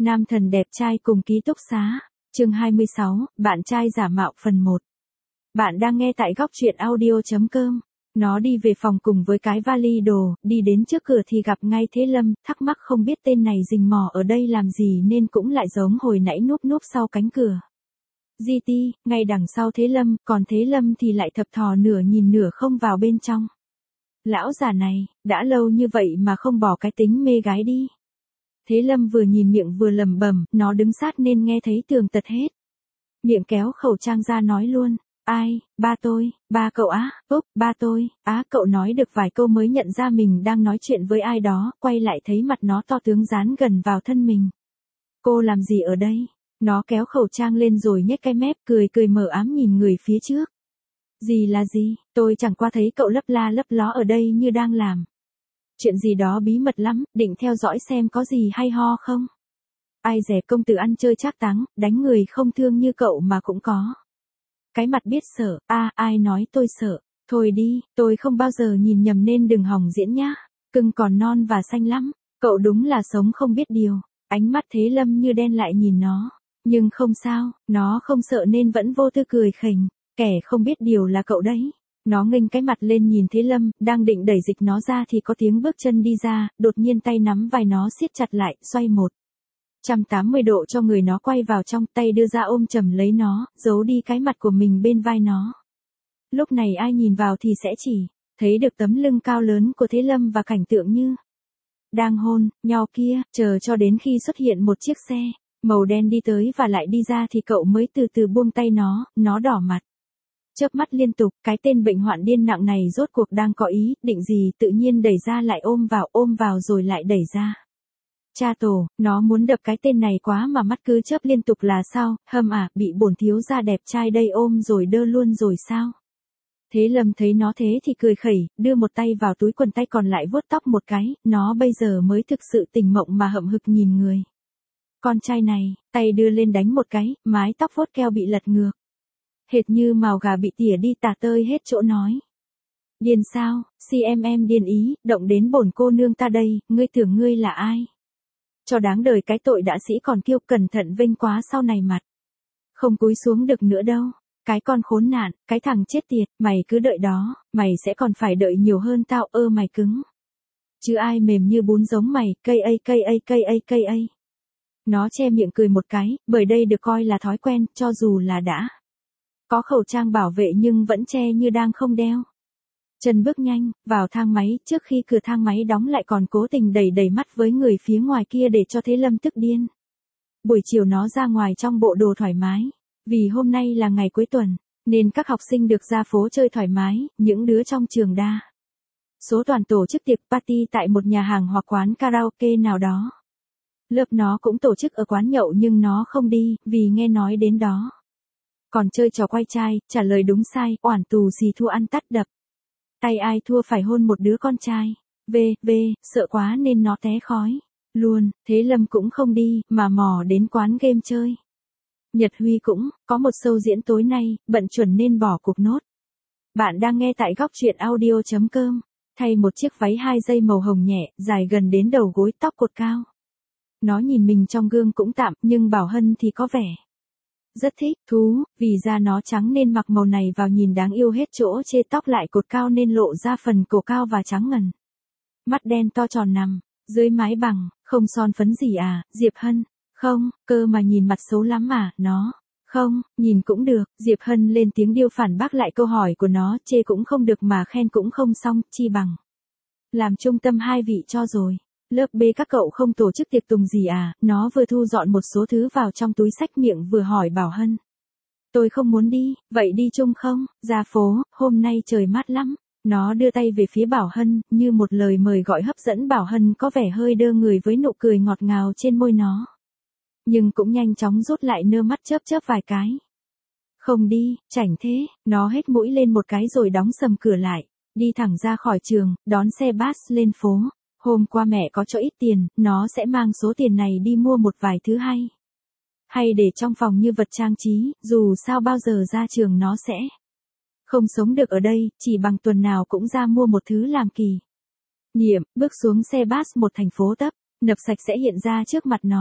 Nam thần đẹp trai cùng ký túc xá. Chương 26, bạn trai giả mạo phần 1. Bạn đang nghe tại góc truyện audio.com. Nó đi về phòng cùng với cái vali đồ, đi đến trước cửa thì gặp ngay Thế Lâm, thắc mắc không biết tên này rình mò ở đây làm gì nên cũng lại giống hồi nãy núp núp sau cánh cửa. GT, ngay đằng sau Thế Lâm, còn Thế Lâm thì lại thập thò nửa nhìn nửa không vào bên trong. Lão già này, đã lâu như vậy mà không bỏ cái tính mê gái đi. Thế Lâm vừa nhìn miệng vừa lẩm bẩm, nó đứng sát nên nghe thấy tường tật hết. Miệng kéo khẩu trang ra nói luôn, ai, ba tôi, ba cậu á, ba tôi, cậu nói được vài câu mới nhận ra mình đang nói chuyện với ai đó, quay lại thấy mặt nó to tướng dán gần vào thân mình. Cô làm gì ở đây? Nó kéo khẩu trang lên rồi nhếch cái mép cười mờ ám nhìn người phía trước. Gì là gì, tôi chẳng qua thấy cậu lấp la lấp ló ở đây như đang làm chuyện gì đó bí mật lắm, định theo dõi xem có gì hay ho không? Ai dè công tử ăn chơi trác táng, đánh người không thương như cậu mà cũng có. Cái mặt biết sợ, ai nói tôi sợ, thôi đi, tôi không bao giờ nhìn nhầm nên đừng hòng diễn nhá, cưng còn non và xanh lắm, cậu đúng là sống không biết điều. Ánh mắt Thế Lâm như đen lại nhìn nó, nhưng không sao, nó không sợ nên vẫn vô tư cười khỉnh, kẻ không biết điều là cậu đấy. Nó nghênh cái mặt lên nhìn Thế Lâm, đang định đẩy dịch nó ra thì có tiếng bước chân đi ra, đột nhiên tay nắm vai nó siết chặt lại, xoay 180 độ cho người nó quay vào trong, tay đưa ra ôm chầm lấy nó, giấu đi cái mặt của mình bên vai nó. Lúc này ai nhìn vào thì sẽ chỉ thấy được tấm lưng cao lớn của Thế Lâm và cảnh tượng như đang hôn nhau kia, chờ cho đến khi xuất hiện một chiếc xe màu đen đi tới và lại đi ra thì cậu mới từ từ buông tay nó đỏ mặt. Chớp mắt liên tục, cái tên bệnh hoạn điên nặng này rốt cuộc đang có ý định gì, tự nhiên đẩy ra lại ôm vào rồi lại đẩy ra. Cha tổ, nó muốn đập cái tên này quá mà mắt cứ chớp liên tục là sao, bị bổn thiếu gia đẹp trai đây ôm rồi đơ luôn rồi sao? Thế Lâm thấy nó thế thì cười khẩy, đưa một tay vào túi quần tay còn lại vuốt tóc một cái, nó bây giờ mới thực sự tỉnh mộng mà hậm hực nhìn người con trai này, tay đưa lên đánh một cái, mái tóc vuốt keo bị lật ngược. Hệt như mào gà bị tỉa đi tả tơi hết chỗ nói. Điên sao, CMM điên ý, động đến bổn cô nương ta đây, ngươi tưởng ngươi là ai? Cho đáng đời cái tội đã sĩ còn kiêu, cẩn thận vênh quá sau này mặt. Không cúi xuống được nữa đâu. Cái con khốn nạn, cái thằng chết tiệt, mày cứ đợi đó, mày sẽ còn phải đợi nhiều hơn tao, mày cứng. Chứ ai mềm như bún giống mày, cây. Nó che miệng cười một cái, bởi đây được coi là thói quen, cho dù là đã có khẩu trang bảo vệ nhưng vẫn che như đang không đeo. Chân bước nhanh, vào thang máy, trước khi cửa thang máy đóng lại còn cố tình đẩy mắt với người phía ngoài kia để cho Thế Lâm tức điên. Buổi chiều nó ra ngoài trong bộ đồ thoải mái. Vì hôm nay là ngày cuối tuần, nên các học sinh được ra phố chơi thoải mái, những đứa trong trường đa số toàn tổ chức tiệc party tại một nhà hàng hoặc quán karaoke nào đó. Lớp nó cũng tổ chức ở quán nhậu nhưng nó không đi, vì nghe nói đến đó còn chơi trò quay chai, trả lời đúng sai, oản tù xì thua ăn tắt đập. Tay ai thua phải hôn một đứa con trai. Sợ quá nên nó té khói luôn, Thế Lâm cũng không đi, mà mò đến quán game chơi. Nhật Huy cũng có một show diễn tối nay, bận chuẩn nên bỏ cuộc nốt. Bạn đang nghe tại góc truyện audio.com. Thay một chiếc váy 2 dây màu hồng nhẹ, dài gần đến đầu gối, tóc cột cao. Nó nhìn mình trong gương cũng tạm, nhưng Bảo Hân thì có vẻ rất thích thú, vì da nó trắng nên mặc màu này vào nhìn đáng yêu hết chỗ chê, tóc lại cột cao nên lộ ra phần cổ cao và trắng ngần. Mắt đen to tròn nằm dưới mái bằng, không son phấn gì à, Diệp Hân? Không, cơ mà nhìn mặt xấu lắm mà, nó. Không, nhìn cũng được, Diệp Hân lên tiếng điêu phản bác lại câu hỏi của nó, chê cũng không được mà khen cũng không xong, chi bằng làm trung tâm hai vị cho rồi. Lớp B các cậu không tổ chức tiệc tùng gì à, nó vừa thu dọn một số thứ vào trong túi xách miệng vừa hỏi Bảo Hân. Tôi không muốn đi, vậy đi chung không, ra phố, hôm nay trời mát lắm. Nó đưa tay về phía Bảo Hân, như một lời mời gọi hấp dẫn. Bảo Hân có vẻ hơi đơ người với nụ cười ngọt ngào trên môi nó. Nhưng cũng nhanh chóng rút lại, nơ mắt chớp vài cái. Không đi, chảnh thế, nó hét mũi lên một cái rồi đóng sầm cửa lại. Đi thẳng ra khỏi trường, đón xe bus lên phố. Hôm qua mẹ có cho ít tiền, nó sẽ mang số tiền này đi mua một vài thứ hay để trong phòng như vật trang trí, dù sao bao giờ ra trường nó sẽ không sống được ở đây, chỉ bằng tuần nào cũng ra mua một thứ làm kỷ niệm. Bước xuống xe bus, một thành phố tấp nập sạch sẽ hiện ra trước mặt nó.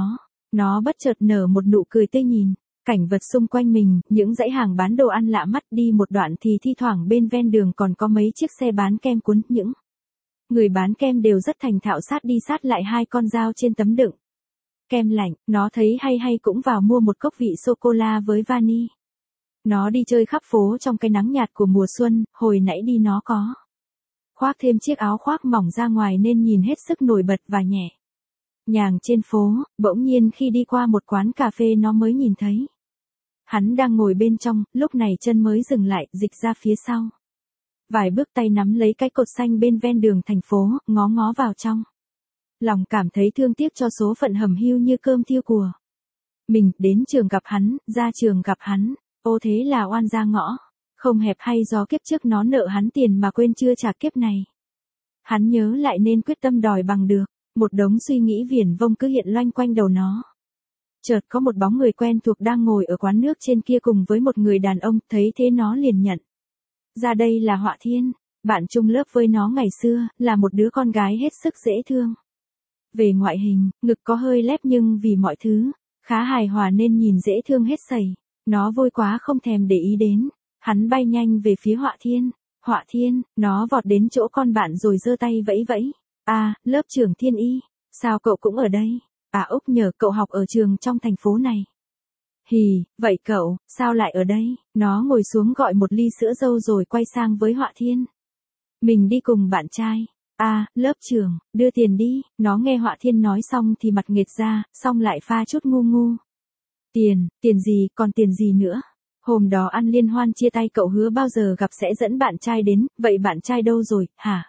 Nó bất chợt nở một nụ cười tươi nhìn. Cảnh vật xung quanh mình, những dãy hàng bán đồ ăn lạ mắt, đi một đoạn thì thi thoảng bên ven đường còn có mấy chiếc xe bán kem cuốn, những người bán kem đều rất thành thạo sát đi sát lại hai con dao trên tấm đựng kem lạnh. Nó thấy hay cũng vào mua một cốc vị sô-cô-la với vani. Nó đi chơi khắp phố trong cái nắng nhạt của mùa xuân, hồi nãy đi nó có khoác thêm chiếc áo khoác mỏng ra ngoài nên nhìn hết sức nổi bật và nhẹ nhàng trên phố. Bỗng nhiên khi đi qua một quán cà phê nó mới nhìn thấy hắn đang ngồi bên trong, lúc này chân mới dừng lại, dịch ra phía sau. Vài bước tay nắm lấy cái cột xanh bên ven đường thành phố, ngó vào trong. Lòng cảm thấy thương tiếc cho số phận hầm hưu như cơm thiêu của mình. Đến trường gặp hắn, ra trường gặp hắn. Ô thế là oan ra ngõ. Không hẹp hay do kiếp trước nó nợ hắn tiền mà quên chưa trả kiếp này. Hắn nhớ lại nên quyết tâm đòi bằng được. Một đống suy nghĩ viển vông cứ hiện loanh quanh đầu nó. Chợt có một bóng người quen thuộc đang ngồi ở quán nước trên kia cùng với một người đàn ông, thấy thế nó liền nhận ra đây là Họa Thiên, bạn chung lớp với nó ngày xưa, là một đứa con gái hết sức dễ thương. Về ngoại hình, ngực có hơi lép nhưng vì mọi thứ khá hài hòa nên nhìn dễ thương hết sảy. Nó vui quá không thèm để ý đến. Hắn bay nhanh về phía Họa Thiên. Họa Thiên, nó vọt đến chỗ con bạn rồi giơ tay vẫy vẫy. À, lớp trưởng Thiên Y, sao cậu cũng ở đây? À Úc nhờ cậu học ở trường trong thành phố này. Hì, vậy cậu, sao lại ở đây? Nó ngồi xuống gọi một ly sữa dâu rồi quay sang với Họa Thiên. Mình đi cùng bạn trai. À, lớp trưởng, đưa tiền đi. Nó nghe Họa Thiên nói xong thì mặt nghệt ra, xong lại pha chút ngu ngu. Tiền gì, còn tiền gì nữa? Hôm đó ăn liên hoan chia tay cậu hứa bao giờ gặp sẽ dẫn bạn trai đến, vậy bạn trai đâu rồi, hả?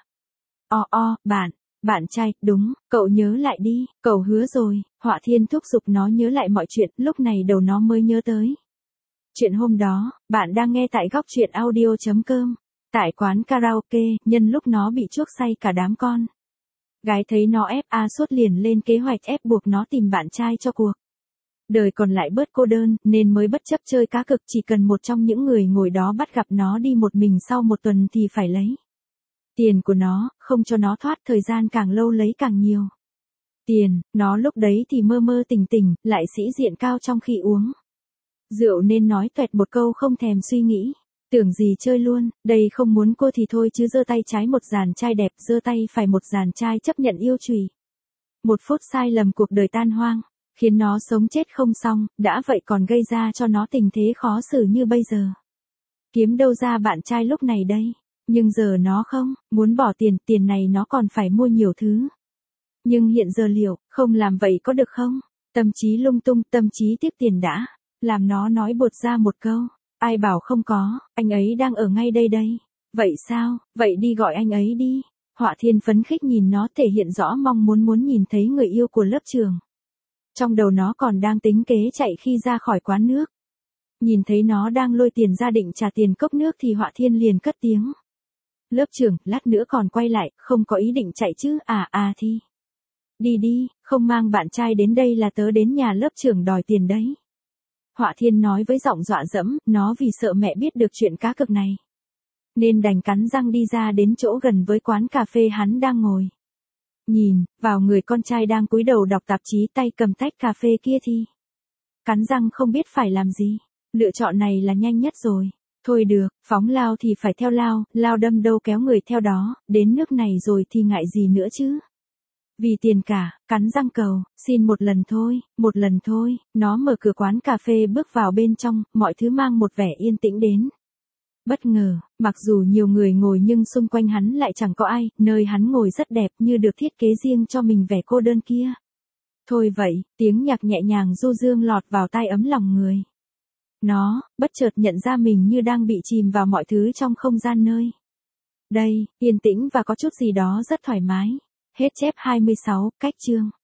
Bạn trai, đúng, cậu nhớ lại đi, cậu hứa rồi. Họa Thiên thúc giục nó nhớ lại mọi chuyện, lúc này đầu nó mới nhớ tới. Chuyện hôm đó, bạn đang nghe tại góc truyện audio.com. Tại quán karaoke, nhân lúc nó bị chuốc say cả đám con gái thấy nó suốt liền lên kế hoạch ép buộc nó tìm bạn trai cho cuộc đời còn lại bớt cô đơn, nên mới bất chấp chơi cá cược, chỉ cần một trong những người ngồi đó bắt gặp nó đi một mình sau một tuần thì phải lấy tiền của nó, không cho nó thoát, thời gian càng lâu lấy càng nhiều tiền. Nó lúc đấy thì mơ mơ tỉnh tỉnh, lại sĩ diện cao trong khi uống rượu nên nói toẹt một câu không thèm suy nghĩ. Tưởng gì chơi luôn, đây không muốn cô thì thôi chứ giơ tay trái một dàn trai đẹp, giơ tay phải một dàn trai chấp nhận yêu chùy. Một phút sai lầm cuộc đời tan hoang, khiến nó sống chết không xong, đã vậy còn gây ra cho nó tình thế khó xử như bây giờ. Kiếm đâu ra bạn trai lúc này đây, nhưng giờ nó không, muốn bỏ tiền này nó còn phải mua nhiều thứ. Nhưng hiện giờ liệu, không làm vậy có được không? Tâm trí lung tung, tâm trí tiếc tiền đã, làm nó nói bột ra một câu. Ai bảo không có, anh ấy đang ở ngay đây đây. Vậy sao, vậy đi gọi anh ấy đi. Họa Thiên phấn khích nhìn nó thể hiện rõ mong muốn nhìn thấy người yêu của lớp trưởng. Trong đầu nó còn đang tính kế chạy khi ra khỏi quán nước. Nhìn thấy nó đang lôi tiền ra định trả tiền cốc nước thì Họa Thiên liền cất tiếng. Lớp trưởng, lát nữa còn quay lại, không có ý định chạy chứ, thì. Đi, không mang bạn trai đến đây là tớ đến nhà lớp trưởng đòi tiền đấy. Họa Thiên nói với giọng dọa dẫm, nó vì sợ mẹ biết được chuyện cá cược này, nên đành cắn răng đi ra đến chỗ gần với quán cà phê hắn đang ngồi. Nhìn vào người con trai đang cúi đầu đọc tạp chí, tay cầm tách cà phê kia thì cắn răng không biết phải làm gì. Lựa chọn này là nhanh nhất rồi. Thôi được, phóng lao thì phải theo lao đâm đâu kéo người theo đó, đến nước này rồi thì ngại gì nữa chứ. Vì tiền cả, cắn răng cầu, xin một lần thôi, nó mở cửa quán cà phê bước vào bên trong, mọi thứ mang một vẻ yên tĩnh đến. Bất ngờ, mặc dù nhiều người ngồi nhưng xung quanh hắn lại chẳng có ai, nơi hắn ngồi rất đẹp như được thiết kế riêng cho mình vẻ cô đơn kia. Thôi vậy, tiếng nhạc nhẹ nhàng du dương lọt vào tai ấm lòng người. Nó, bất chợt nhận ra mình như đang bị chìm vào mọi thứ trong không gian nơi đây, yên tĩnh và có chút gì đó rất thoải mái. Hết chép 26, cách chương.